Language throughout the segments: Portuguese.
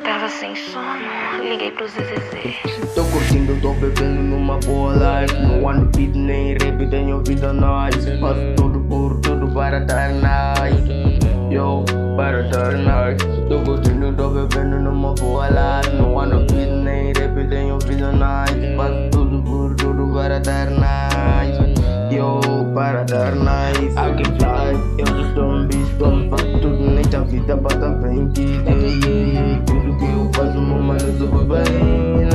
Tava sem sono, liguei pro ZZZ. Tô curtindo, tô bebendo numa boa life. Não ando beat nem rap, tenho vida nice. Faço tudo por tudo para dar nice. Yo, para dar nice. Tô curtindo, tô bebendo numa boa life. Não ando beat nem rap, tenho vida nice. Faço tudo por tudo para dar nice. Yo, para dar nice. I can fly, eu sou zombie, faço tudo nesta vida para bem. Tudo que eu faço, meu mano, tudo bem.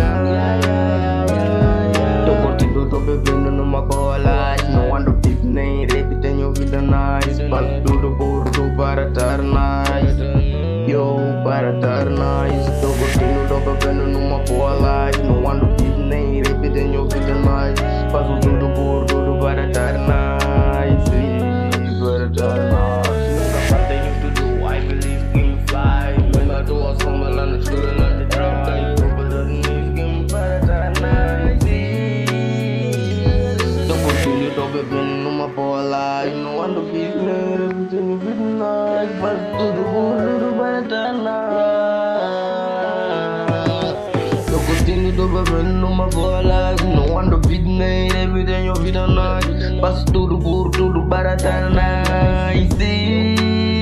Tô curtindo, tô bebendo numa boa life. Não ando deep nem rap, tenho vida nice. Faço tudo por tudo para dar nice. Yo, para dar nice. Tô curtindo, tô bebendo numa boa life. Não ando deep nem rap, tenho vida nice. Faço tudo por tudo para dar nice. Para dar nice. Nunca tenho tudo, I believe in fly. Lembra do assunto lá na escola, lá de troca. E tô falando nisso, game para dar nice. Tô curtindo, tô bebendo numa boa life. Não ando beat nem rap, tenho vida nice. Faço tudo por tudo para dar nice. Tô curtindo, tô bebendo numa boa life. Não ando beat nem rap, tenho vida nice. Faço tudo por tudo para dar nice.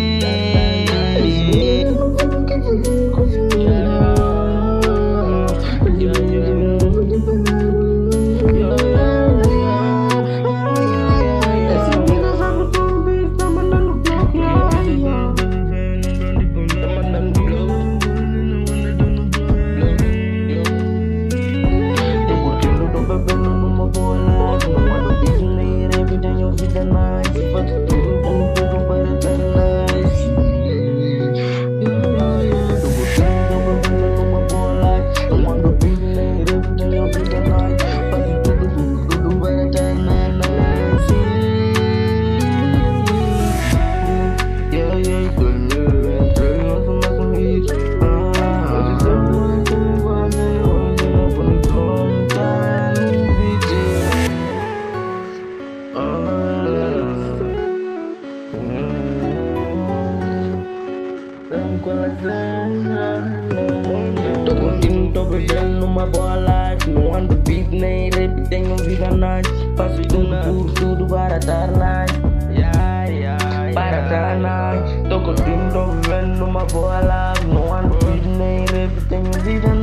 Tô curtindo, tô bebendo numa boa life. Não ando beat nem rap, tenho vida nice. Faço tudo por tudo para dar nice. Para dar nice. Tô curtindo, tô bebendo numa boa life. Não ando beat nem rap, tenho vida nice.